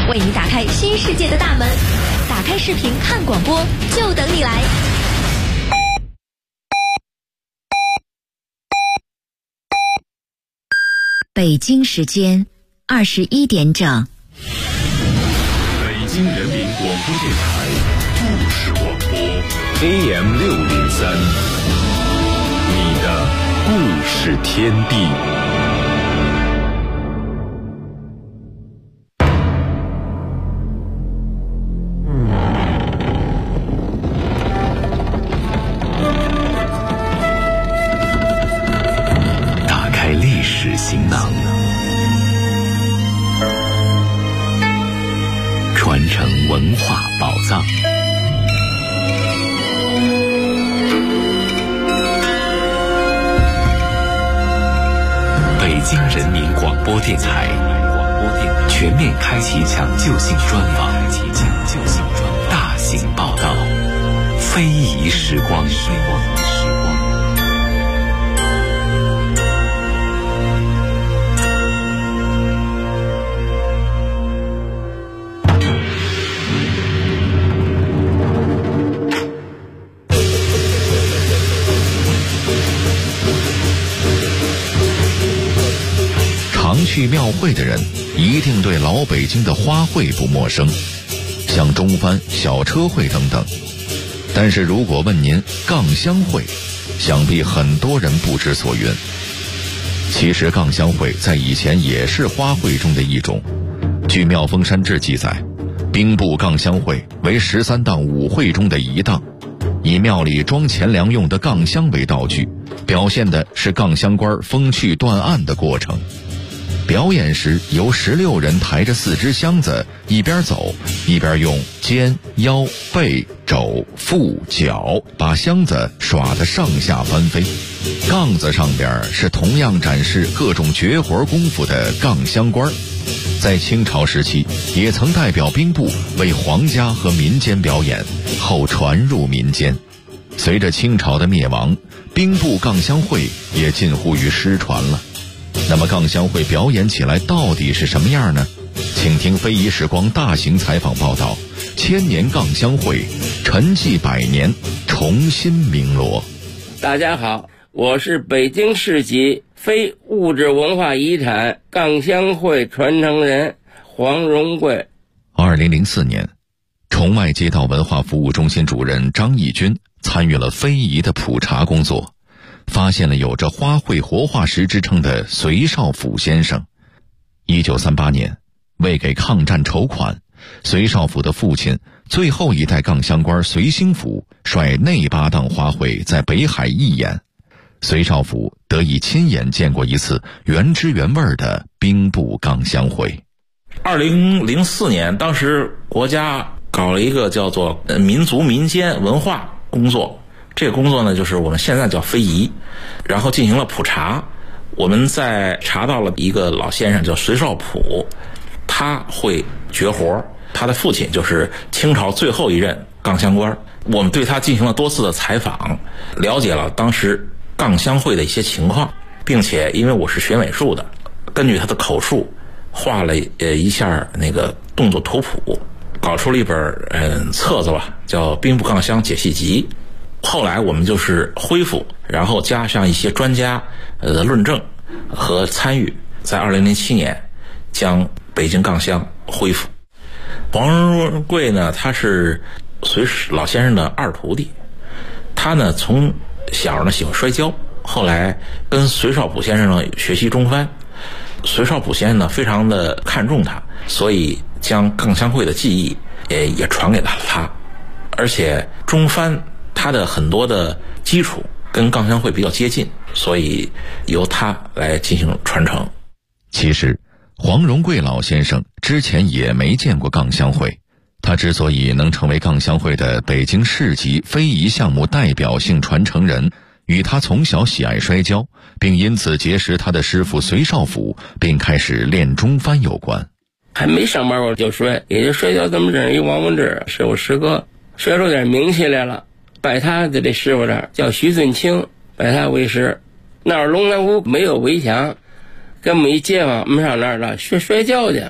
为你打开新世界的大门。打开视频看广播，就等你来。 北京时间21点整。 北京人民广播电台故事广播 AM603，你的故事天地。打开历史行囊，传承文化宝藏。北京人民广播电台全面开启抢救性专访，大型报道，非遗时光。 常去庙会的人一定对老北京的花卉不陌生，像中幡、小车会等等。但是如果问您杠香会，想必很多人不知所云。其实杠香会在以前也是花卉中的一种。据《妙峰山志》记载，兵部杠香会为13档舞会中的一档，以庙里装钱粮用的杠香为道具，表现的是杠香官风趣断案的过程。表演时由16人抬着4只箱子，一边走一边用肩、腰、背、肘、腹、脚把箱子耍得上下翻飞。杠子上边是同样展示各种绝活功夫的杠香官，在清朝时期也曾代表兵部为皇家和民间表演，后传入民间。随着清朝的灭亡，兵部杠香会也近乎于失传了。那么杠香会表演起来到底是什么样呢？请听非遗时光大型采访报道，千年杠香会沉寂100年，重新鸣锣。 大家好，我是北京市级非物质文化遗产杠香会传承人黄荣贵。 2004年，崇外街道文化服务中心主任张义军参与了非遗的普查工作，发现了有着花卉活化石之称的隋少府先生。1938年，为给抗战筹款，隋少府的父亲最后一代杠香官隋兴府率内8档花卉在北海义演，隋少府得以亲眼见过一次原汁原味的兵部杠香会。 2004年，当时国家搞了一个叫做民族民间文化工作，这个工作呢，就是我们现在叫非遗，然后进行了普查。我们在查到了一个老先生叫隋少普，他会绝活，他的父亲就是清朝最后一任杠香官。我们对他进行了多次的采访，了解了当时杠香会的一些情况，并且因为我是学美术的，根据他的口述画了一下那个动作图谱，搞出了一本册子吧，叫《兵部杠香解析集》。后来我们就是恢复，然后加上一些专家的论证和参与，在2007年将北京杠香恢复。黄荣贵呢，他是隋老先生的二徒弟，他呢从小呢喜欢摔跤，后来跟隋少普先生呢学习中幡。隋少普先生呢非常的看重他，所以将杠香会的技艺也传给了他，而且中幡他的很多的基础跟杠香会比较接近，所以由他来进行传承。 其实黄荣贵老先生之前也没见过杠香会，他之所以能成为杠香会的北京市级非遗项目代表性传承人，与他从小喜爱摔跤，并因此结识他的师傅隋少府，并开始练中幡有关。 还没上班我就摔，也就摔跤这么认识一王文志是我师哥，摔出点名气来了，拜他的这师傅这儿叫徐尊清，拜他为师。那儿龙南屋没有围墙，跟我们一街坊，我们上那儿了学摔跤去。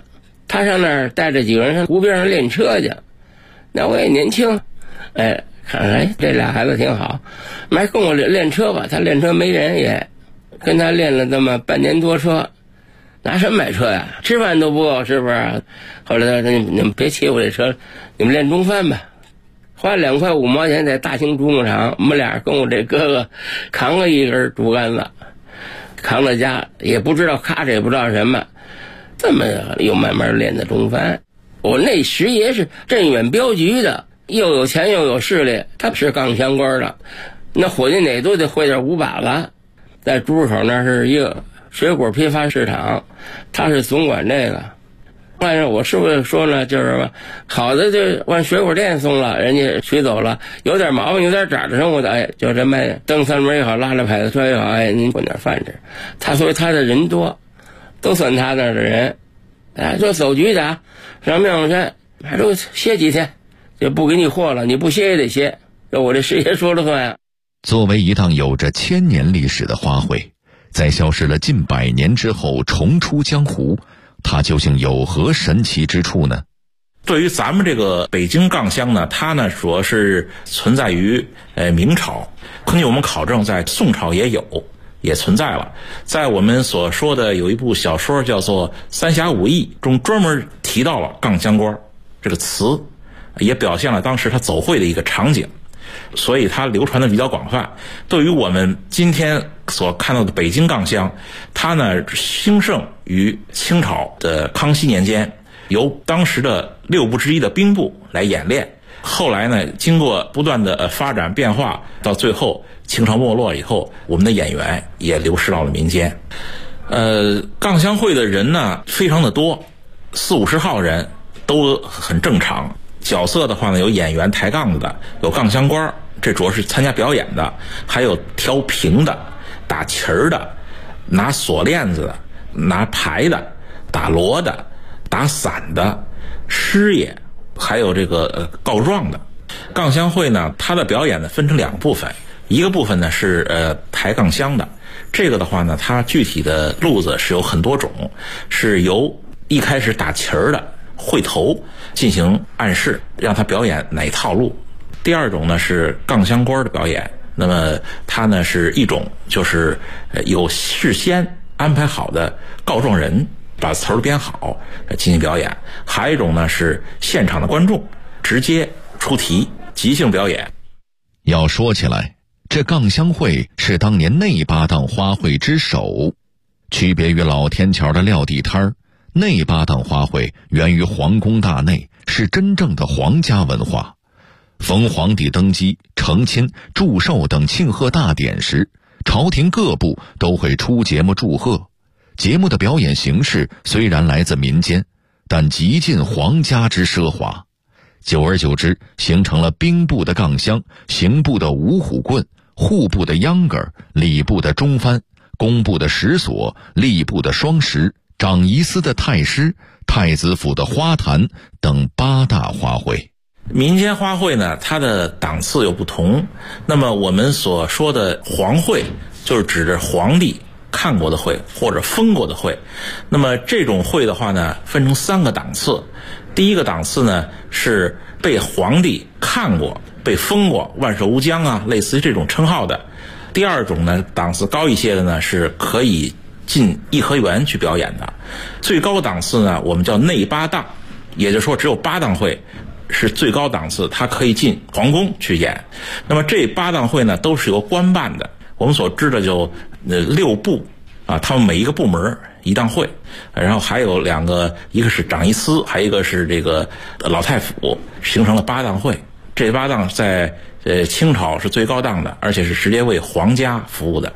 他上那儿带着几个人上湖边上练车去。那我也年轻，看这俩孩子挺好，还跟我练车吧。他练车没人，也跟他练了这么半年多车，拿什么买车呀？吃饭都不够，是不是？后来他说你们别骑我这车，你们练中翻吧。花2块5毛钱在大兴竹牧场，我们俩跟我这哥哥扛了一根竹竿子，扛到家，也不知道咔哧，也不知道什么，这么又慢慢练的中翻。我那师爷是镇远镖局的，又有钱又有势力，他是杠相关的，那伙计哪都得会点5把子。在朱市口那是一个水果批发市场，他是总管这个。但是我师傅说呢，就是什么好的就往水果店送了，人家取走了；有点毛病有点渣的生活的，就这卖蹬三轮也好，拉着牌子车也好，您混点饭吃。他所以他的人多，都算他那儿的人。就走局的上妙峰山还都歇几天，就不给你货了，你不歇也得歇，这我这师爷说了算呀。 作为一档有着1000年历史的花卉，在消失了近100年之后重出江湖，它究竟有何神奇之处呢？ 对于咱们这个北京杠香呢，它呢主要是存在于明朝，根据我们考证，在宋朝也存在了。在我们所说的有一部小说叫做《三侠五义》中，专门提到了杠香官这个词，也表现了当时他走会的一个场景，所以它流传的比较广泛。对于我们今天所看到的北京杠香，它呢兴盛于清朝的康熙年间，由当时的6部之一的兵部来演练。后来呢，经过不断的发展变化，到最后清朝没落以后，我们的演员也流失到了民间。杠香会的人呢非常的多，40-50号人都很正常。角色的话呢，有演员抬杠子的，有杠香官，这主要是参加表演的，还有调平的、打旗儿的、拿锁链子的、拿牌的、打锣的、打伞的、师爷，还有这个告状的。杠香会呢，它的表演呢分成2个部分，一个部分呢是抬杠香的，这个的话呢，它具体的路子是有很多种，是由一开始打旗儿的会头进行暗示，让他表演哪一套路。第二种呢是杠香官的表演，那么它呢是一种就是有事先安排好的告状人把词儿编好进行表演，还有一种呢是现场的观众直接出题即兴表演。 要说起来，这杠香会是当年内八档花卉之首，区别于老天桥的撂地摊儿，内八档花卉源于皇宫大内，是真正的皇家文化。逢皇帝登基、成亲、祝寿等庆贺大典时，朝廷各部都会出节目祝贺。节目的表演形式虽然来自民间，但极尽皇家之奢华。久而久之，形成了兵部的杠香、刑部的五虎棍、户部的秧歌、礼部的中翻、工部的石锁、吏部的双石、长仪司的太师、太子府的花坛等8大花卉。 民间花卉呢，它的档次有不同。那么我们所说的皇卉，就是指着皇帝看过的卉或者封过的卉。那么这种卉的话呢，分成3个档次。第一个档次呢，是被皇帝看过、被封过、万寿无疆啊，类似于这种称号的。第二种呢，档次高一些的呢，是可以进颐和园去表演的。最高档次呢，我们叫内8档，也就是说只有8档卉是最高档次，它可以进皇宫去演。那么这8档卉呢，都是由官办的。我们所知的就6部啊，他们每一个部门一档卉，然后还有2个，一个是长仪司，还有一个是这个老太府，形成了8档卉。这8档在清朝是最高档的，而且是直接为皇家服务的。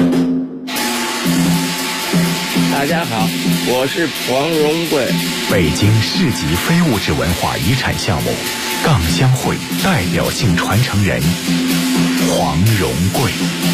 大家好，我是黄荣贵。 北京市级非物质文化遗产项目杠香会代表性传承人黄荣贵。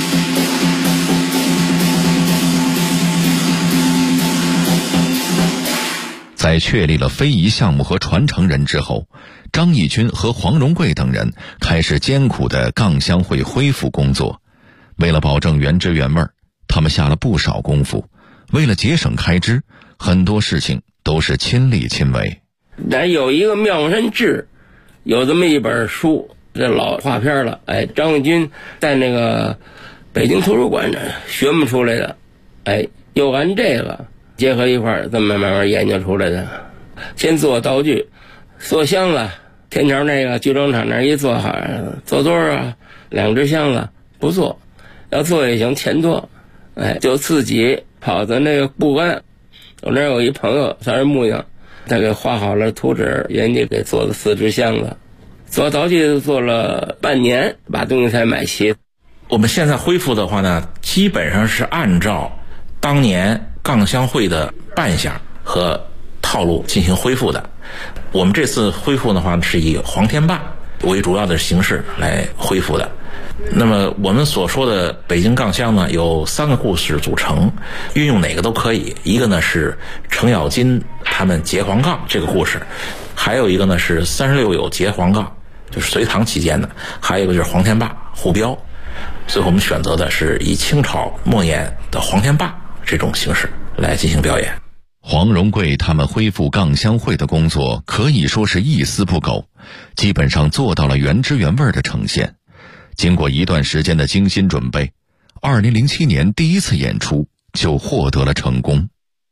在确立了非遗项目和传承人之后，张义军和黄荣贵等人开始艰苦的杠香会恢复工作。为了保证原汁原味，他们下了不少功夫。为了节省开支， 很多事情都是亲力亲为。 咱有一个《妙山志》，有这么一本书，这老画片了。张卫军在那个北京图书馆学摸出来的，又按这个结合一块儿，这么慢慢研究出来的。先做道具，做箱子，天桥那个剧装厂那一做好，做多少2只箱子不做，要做也行，钱多，就自己跑到那个不安，我那有一朋友他是木匠，他给画好了图纸，人家给做了4只箱子，做道具做了半年，把东西才买齐。 我们现在恢复的话呢，基本上是按照当年钢箱会的扮相和套路进行恢复的。我们这次恢复的话是以黄天霸为主要的形式来恢复的。那么我们所说的北京钢箱呢，有3个故事组成，运用哪个都可以。一个呢是程咬金他们劫黄杠这个故事，还有一个呢是36友劫黄杠，就是隋唐期间的，还有一个就是黄天霸护标。所以我们选择的是以清朝末年的黄天霸这种形式来进行表演。 黄荣贵他们恢复钢箱会的工作可以说是一丝不苟，基本上做到了原汁原味的呈现。经过一段时间的精心准备，2007年第一次演出就获得了成功。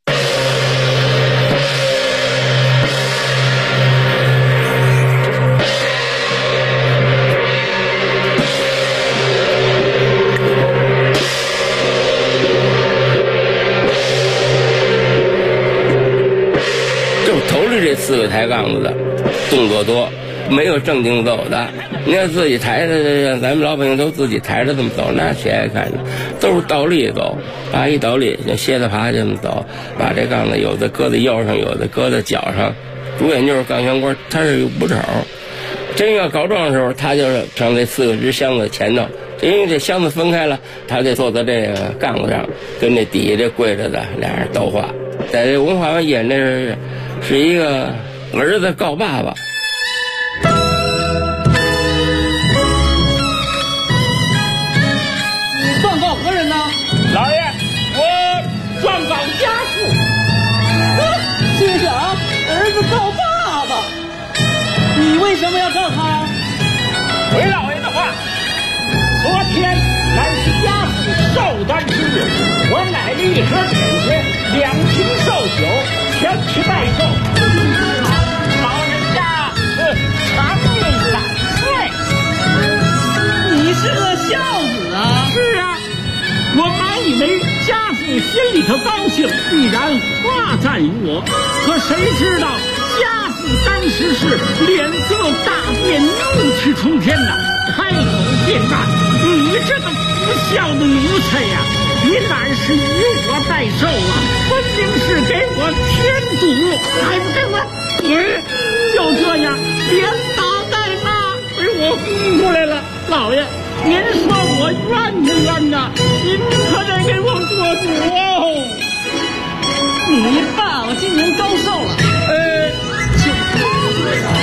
这4个抬杠子的动作多，没有正经走的。你要自己抬着，咱们老百姓都自己抬着这么走，那谁爱看呢？都是倒立走，把一倒立像蝎子爬这么走，把这杠子有的搁在腰上，有的搁在脚上。主演就是钢箱官，他是不丑。真要告状的时候，他就是上这4个只箱子前头，因为这箱子分开了，他就坐在这个杠子上，跟这底下这跪着的俩人斗话。在这文化上演这是一个儿子告爸爸。 你状告何人呢？ 老爷，我状告家父。 心想儿子告爸爸，你为什么要告他？ 回老爷的话，昨天乃是家父寿诞之日，我买了一盒点心，2瓶寿酒，前去拜寿。老人家长命100岁。 你是个孝子啊！ 是啊，我满以为家父心里头高兴，必然夸赞于我，可谁知道家父当时是脸色大变，怒气冲天呐，开口便骂：“你这个不孝的奴才呀！你哪是以我代寿啊？分明是给我添堵，还不给我滚！”就这样连打带骂，给我轰出来了。老爷，您说我冤不冤呐？您可得给我做主哦。 你爸爸今年高寿了？98岁了。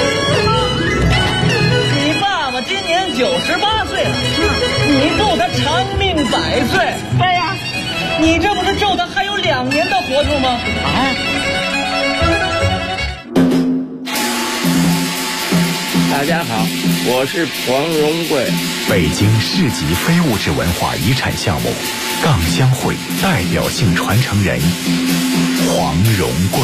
你爸爸今年98岁了，你祝他长命100岁。 对呀， 你这不是咒他还有2年的活头吗？ 大家好，我是黄荣贵。 北京市级非物质文化遗产项目钢箱会代表性传承人黄荣贵。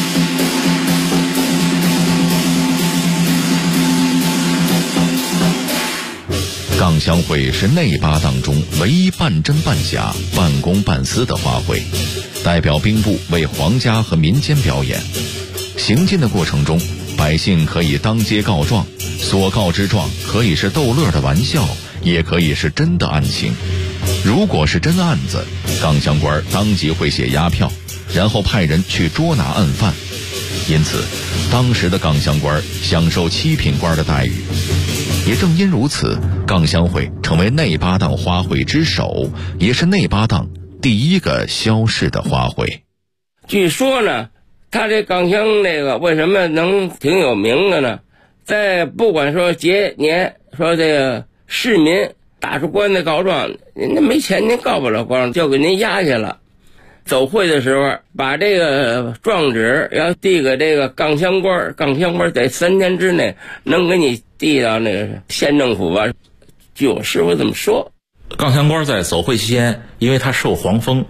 钢箱会是内八档中唯一半真半假、半公半私的花卉，代表兵部为皇家和民间表演。行进的过程中，百姓可以当街告状，所告之状可以是逗乐的玩笑，也可以是真的案情。如果是真案子，钢箱官当即会写押票，然后派人去捉拿案犯。因此，当时的钢箱官享受7品官的待遇。也正因如此，钢箱会成为内八档花卉之首，也是内八档第一个消逝的花卉。 据说呢，他这钢箱那个为什么能挺有名的呢？在不管说节年，说这个市民打出官司告状，您没钱您告不了状，就给您押去了。 走会的时候，把这个状纸要递给这个杠箱官，杠箱官在3天之内能给你递到那个县政府吧。据我师傅这么说， 杠箱官在走会期间，因为他受皇封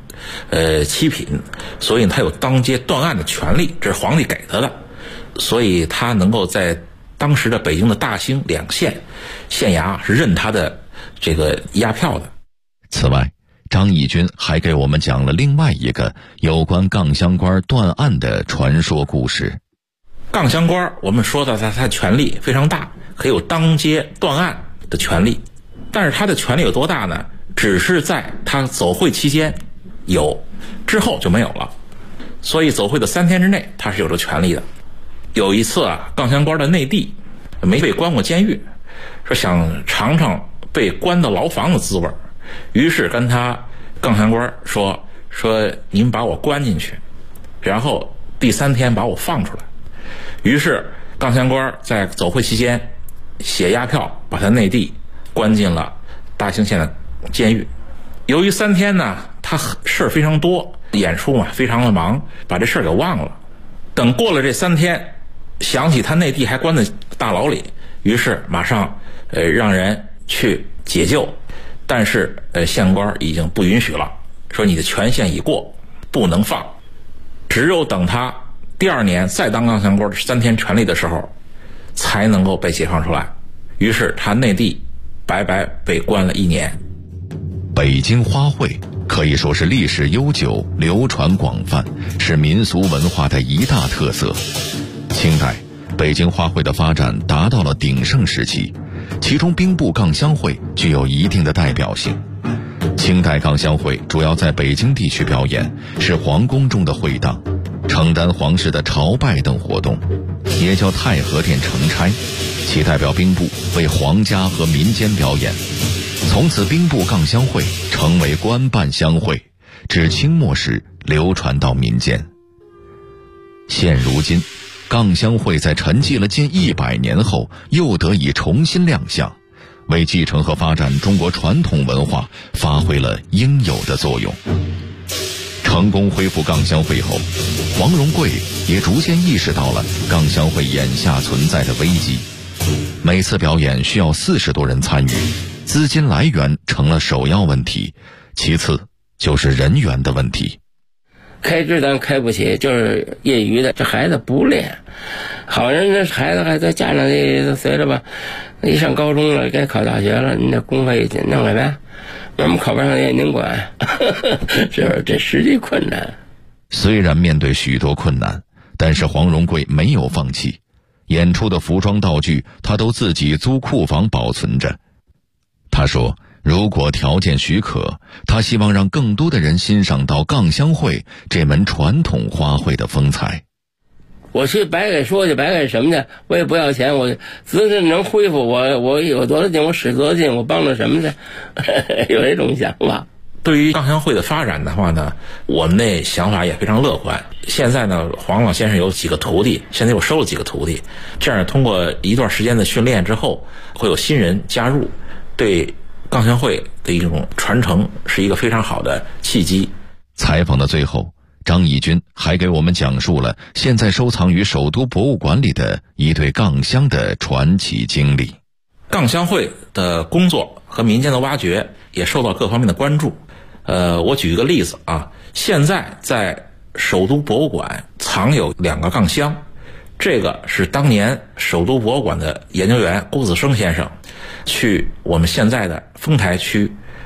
7品，所以他有当街断案的权利，这是皇帝给他的，所以他能够在当时的北京的大兴2县县衙是认他的这个押票的。 此外，张义军还给我们讲了另外一个有关杠箱官断案的传说故事。 杠箱官我们说到他的权力非常大，可以有当街断案的权利，但是他的权力有多大呢？只是在他走会期间有，之后就没有了。所以走会的3天之内他是有着权力的。有一次啊，杠箱官的内弟没被关过监狱，说想尝尝被关到牢房的滋味，于是跟他杠箱官说您把我关进去，然后第3天把我放出来。于是杠箱官在走会期间写押票，把他内弟关进了大兴县的监狱。由于3天呢，他事儿非常多，演出嘛非常的忙，把这事儿给忘了。等过了这3天，想起他内弟还关在大牢里，于是马上让人去解救，但是县官已经不允许了，说你的权限已过，不能放。只有等他第2年再当杠箱官3天权力的时候，才能够被解放出来。于是他内弟白白被关了1年。 北京花卉可以说是历史悠久，流传广泛，是民俗文化的一大特色。清代北京花卉的发展达到了鼎盛时期，其中兵部杠箱会具有一定的代表性。清代杠箱会主要在北京地区表演，是皇宫中的会当，承担皇室的朝拜等活动，也叫太和殿承差，其代表兵部为皇家和民间表演。从此兵部杠箱会成为官办乡会，至清末时流传到民间。现如今杠箱会在沉寂了近100年后又得以重新亮相，为继承和发展中国传统文化发挥了应有的作用。成功恢复杠箱会后，黄荣贵也逐渐意识到了杠箱会眼下存在的危机。每次表演需要40多人参与，资金来源成了首要问题，其次就是人员的问题。 开支咱开不起，就是业余的，这孩子不练，好人这孩子还在家长这随着吧，一上高中了，该考大学了，你这公费弄来呗，我们考不上也您管，是不是？这实际困难。 虽然面对许多困难，但是黄荣贵没有放弃，演出的服装道具他都自己租库房保存着。他说如果条件许可，他希望让更多的人欣赏到杠箱会这门传统花卉的风采。 我去白给说去，白给什么去？我也不要钱，我只是能恢复我有多少劲我使多少劲，我帮着什么去？有这种想法。 对于杠箱会的发展的话呢，我们那想法也非常乐观。现在呢，黄老先生有几个徒弟，现在又收了几个徒弟，这样通过一段时间的训练之后，会有新人加入，对杠箱会的一种传承是一个非常好的契机。 采访的最后，张义军还给我们讲述了现在收藏于首都博物馆里的一对杠箱的传奇经历。 杠箱会的工作和民间的挖掘也受到各方面的关注。我举一个例子啊，现在在首都博物馆藏有2个杠箱，这个是当年首都博物馆的研究员郭子生先生去我们现在的丰台区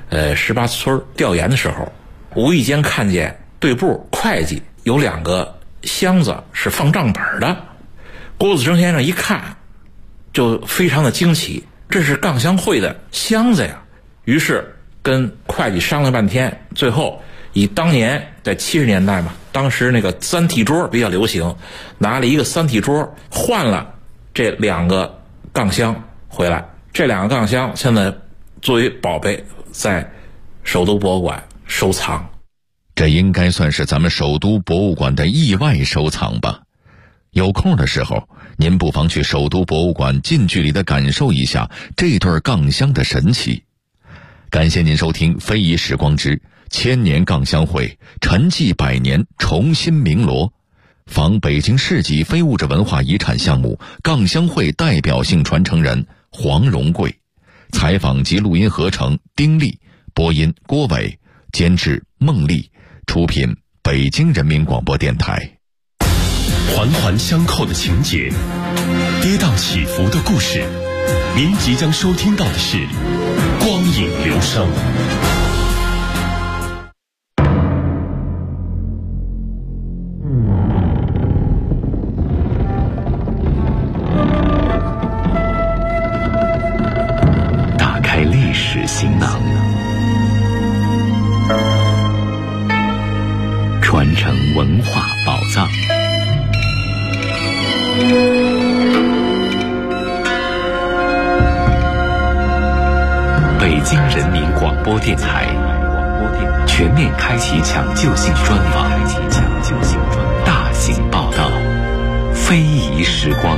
18村调研的时候，无意间看见对部会计有2个箱子是放账本的。郭子生先生一看就非常的惊奇，这是杠箱会的箱子呀。于是跟会计商量半天，最后以当年在70年代嘛，当时那个3体桌比较流行，拿了一个3体桌换了这2个杠箱回来。这2个杠箱现在作为宝贝在首都博物馆收藏。 这应该算是咱们首都博物馆的意外收藏吧。有空的时候，您不妨去首都博物馆近距离地感受一下这对杠箱的神奇。感谢您收听《非遗时光之千年杠乡会沉寂100年重新鸣锣，访北京市级非物质文化遗产项目杠乡会代表性传承人黄荣贵，采访及录音合成丁力，播音郭伟，监制孟丽，出品北京人民广播电台。 环环相扣的情节，跌宕起伏的故事，您即将收听到的是光影流声。打开历史行囊，传承文化宝藏。北京人民广播电台全面开启抢救性专访，大型报道，非遗时光。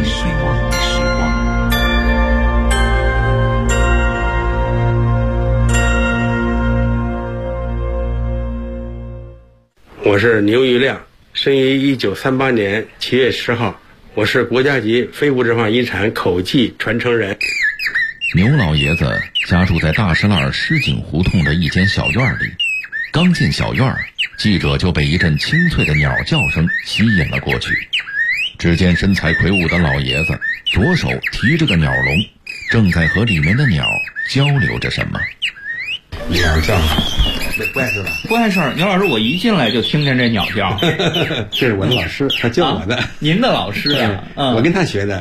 我是牛玉亮，生于1938年7月10号，我是国家级非物质文化遗产口技传承人。 牛老爷子家住在大石栏石井胡同的一间小院里，刚进小院，记者就被一阵清脆的鸟叫声吸引了过去。只见身材魁梧的老爷子左手提着个鸟笼，正在和里面的鸟交流着什么。 鸟叫，不碍事吧？ 不碍事儿。牛老师，我一进来就听见这鸟叫。 这是我的老师，他教我的。 您的老师呀？ 我跟他学的。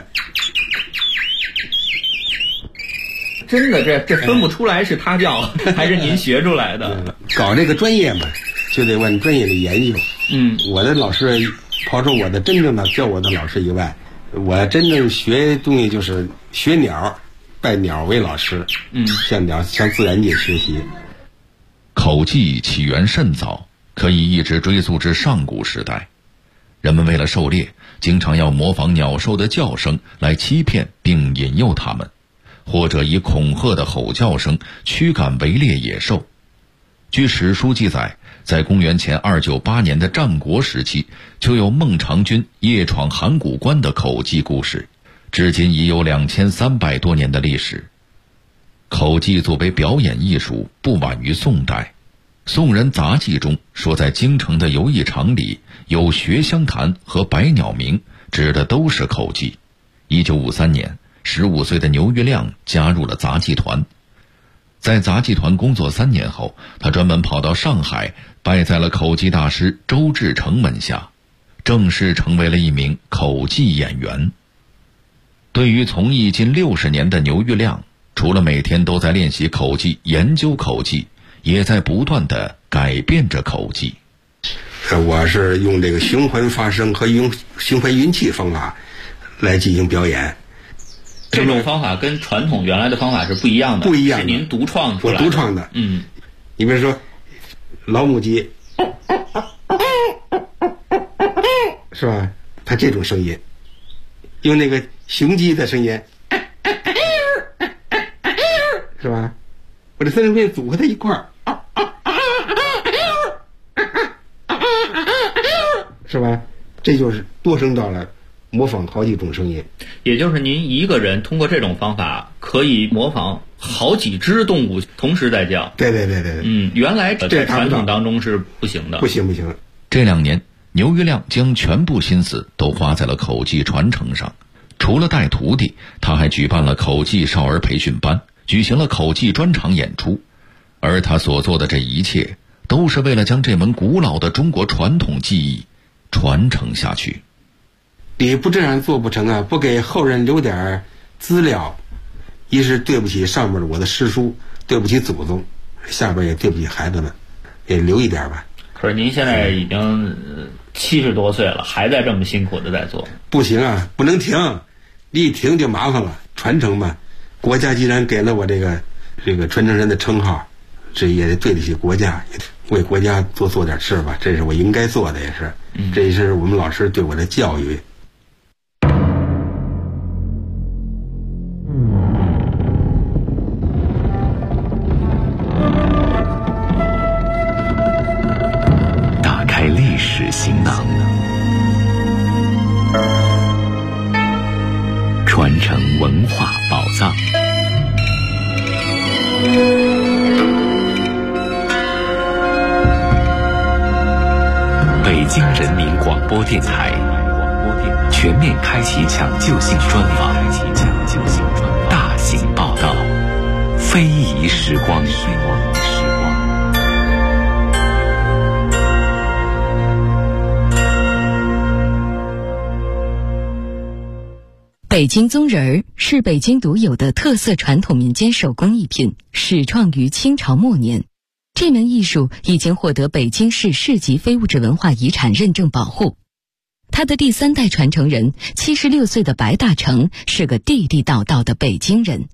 真的，这分不出来是他叫还是您学出来的。 搞这个专业嘛，就得往专业里研究。我的老师，抛出我的真正的教我的老师以外，我真正学东西就是学鸟，拜鸟为老师。向自然界学习。 口技起源甚早，可以一直追溯至上古时代。人们为了狩猎，经常要模仿鸟兽的叫声来欺骗并引诱它们，或者以恐吓的吼叫声驱赶围猎野兽。据史书记载，在公元前298年的战国时期，就有孟尝君夜闯函谷关的口技故事，至今已有2300多年的历史。口技作为表演艺术，不晚于宋代。宋人杂记中说，在京城的游艺场里有学香坛和百鸟鸣，指的都是口技。1953年，15岁的牛玉亮加入了杂技团。在杂技团工作3年后，他专门跑到上海，拜在了口技大师周志成门下，正式成为了一名口技演员。对于从艺近60年的牛玉亮，除了每天都在练习口技、研究口技，也在不断地改变着口技。 我是用这个循环发声和用循环运气方法来进行表演。 这种方法跟传统原来的方法是不一样的，是您独创出来的。 我独创的。你比如说老母鸡，是吧？它这种声音，用那个雄鸡的声音，是吧？我这3种声音组合在一块儿，是吧？这就是多声道了，模仿好几种声音。 也就是您一个人通过这种方法可以模仿好几只动物同时在叫。 对。 原来在传统当中是不行的。 不行。 这2年，牛玉亮将全部心思都花在了口技传承上。除了带徒弟，他还举办了口技少儿培训班，举行了口技专场演出。而他所做的这一切，都是为了将这门古老的中国传统技艺传承下去。 你不这样做不成啊，不给后人留点资料，一是对不起上面我的师叔，对不起祖宗，下边也对不起孩子们，也留一点吧。 可是您现在已经70多岁了，还在这么辛苦的在做。 不行啊，不能停，你一停就麻烦了。传承嘛，国家既然给了我这个传承人的称号，这也得对得起国家，为国家做点事吧，这是我应该做的，也是，这也是我们老师对我的教育。 传承文化宝藏。北京人民广播电台全面开启抢救性专访，大型报道，非遗时光。 北京宗人儿是北京独有的特色传统民间手工艺品，始创于清朝末年。这门艺术已经获得北京市市级非物质文化遗产认证保护。他的第3代传承人76岁的白大成是个地地道道的北京人。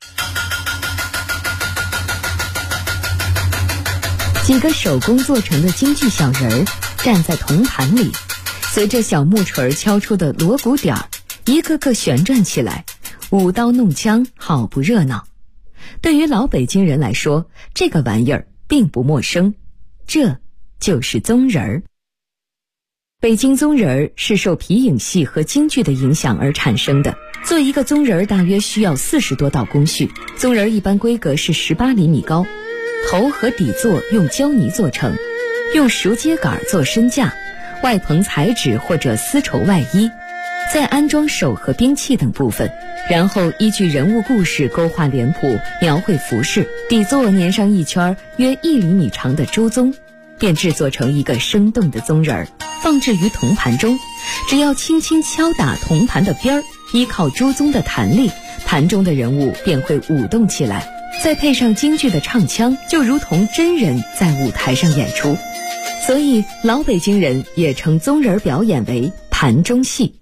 几个手工做成的京剧小人儿站在铜盘里，随着小木锤敲出的锣鼓点儿，一个个旋转起来，舞刀弄枪，好不热闹。对于老北京人来说，这个玩意儿并不陌生，这就是宗人儿。北京宗人儿是受皮影戏和京剧的影响而产生的。做一个宗人儿大约需要40多道工序，宗人儿一般规格是18厘米高，头和底座用胶泥做成，用熟秸秆做身架，外棚彩纸或者丝绸外衣，再安装手和兵器等部分，然后依据人物故事勾画脸谱，描绘服饰，底座粘上一圈约1厘米长的朱宗，便制作成一个生动的宗人儿，放置于铜盘中。只要轻轻敲打铜盘的边儿，依靠朱宗的弹力，盘中的人物便会舞动起来，再配上京剧的唱腔，就如同真人在舞台上演出。所以老北京人也称宗人表演为盘中戏。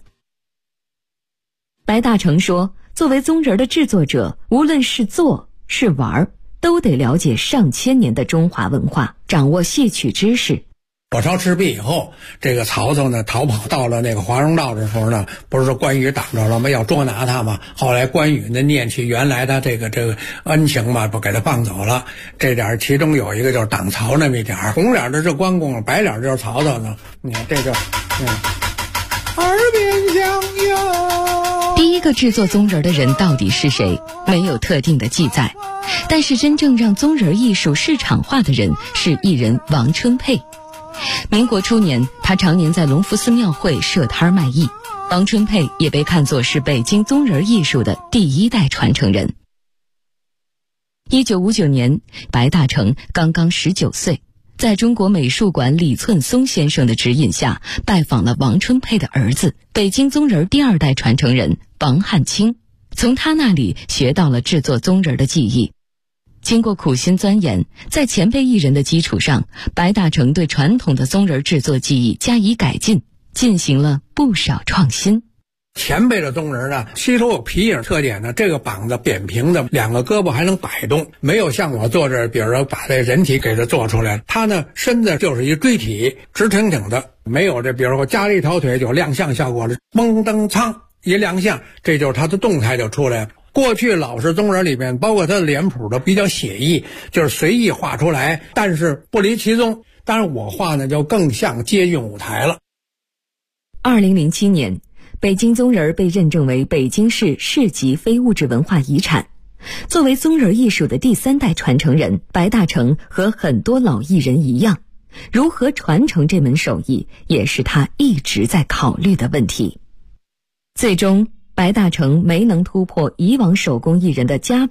白大成说，作为宗人的制作者，无论是做是玩，都得了解上千年的中华文化，掌握戏曲知识。 火烧赤壁以后，这个曹操呢逃跑到了那个华容道的时候呢，不是说关羽挡着了吗？要捉拿他嘛。后来关羽呢念起原来他这个恩情嘛，不给他放走了。这点其中有一个就是挡曹那么一点，红脸的是关公，白脸就是曹操呢。你看这就耳边响哟。 第一个制作宗人的人到底是谁？没有特定的记载。但是真正让宗人艺术市场化的人是艺人王春佩。民国初年，他常年在隆福寺庙会设摊卖艺。王春佩也被看作是北京宗人艺术的第1代传承人。1959年，白大成刚刚19岁，在中国美术馆李寸松先生的指引下，拜访了王春佩的儿子，北京宗人第2代传承人王汉卿，从他那里学到了制作宗人的技艺。经过苦心钻研，在前辈艺人的基础上，白大成对传统的宗人制作技艺加以改进，进行了不少创新。 前辈的宗人呢，吸收有皮影特点呢，这个膀子扁平的，2个胳膊还能摆动，没有像我做这，比如说把这人体给它做出来，他呢身子就是一锥体，直挺挺的，没有这比如说加了一条腿就亮相效果了，嘣噔噌一亮相，这就是他的动态就出来了。过去老式宗人里面，包括他的脸谱都比较写意，就是随意画出来，但是不离其宗。当然我画呢就更像接近舞台了。 2007年，北京宗人被认证为北京市市级非物质文化遗产。作为宗人艺术的第3代传承人，白大成和很多老艺人一样，如何传承这门手艺，也是他一直在考虑的问题。最终白大成没能突破以往手工艺人的家